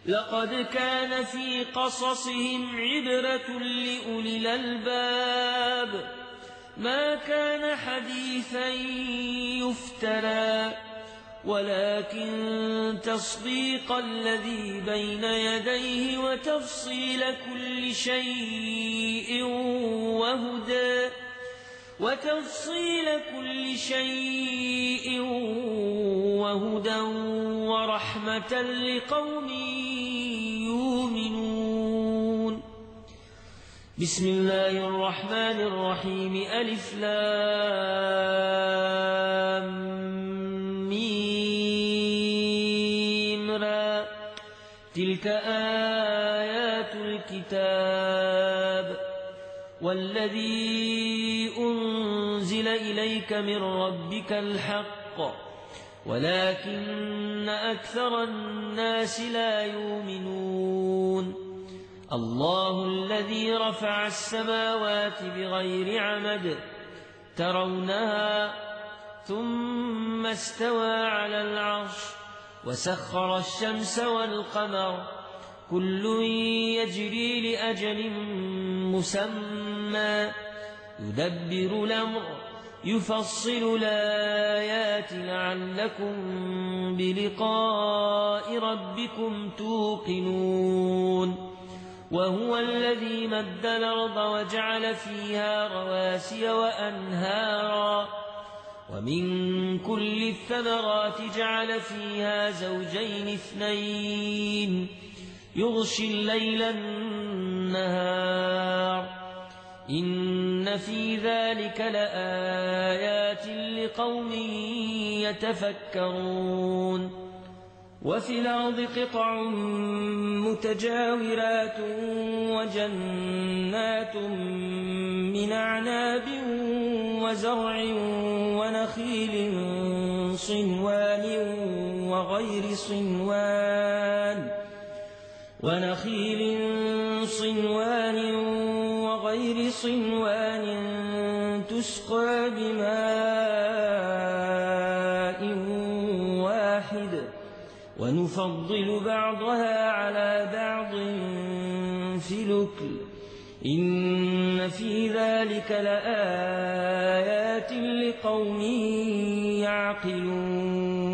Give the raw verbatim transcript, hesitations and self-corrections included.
لقد كان في قصصهم عبرة لأولي الألباب ما كان حديثا يفترى ولكن تصديق الذي بين يديه وتفصيل كل شيء وهدى وتفصيل كل شيء وهدى ورحمة لقوم يؤمنون. بسم الله الرحمن الرحيم. ألف لام ميم را. تلك آيات الكتاب والذي أنزل إليك من ربك الحق ولكن أكثر الناس لا يؤمنون. الله الذي رفع السماوات بغير عمد ترونها ثم استوى على العرش وسخر الشمس والقمر كل يجري لأجل مسمى يدبر الأمر يفصل الآيات لعلكم بلقاء ربكم توقنون. وهو الذي مد الأرض وجعل فيها رواسي وأنهارا ومن كل الثمرات جعل فيها زوجين اثنين يغشي الليل النهار إن في ذلك لآيات لقوم يتفكرون. وفي الأرض قطع متجاورات وجنات من أعناب وزرع ونخيل صنوان وغير صنوان ونخيل صنوان وغير صنوان تسقى بماء واحد ونفضل بعضها على بعض في الأكل إن في ذلك لآيات لقوم يعقلون.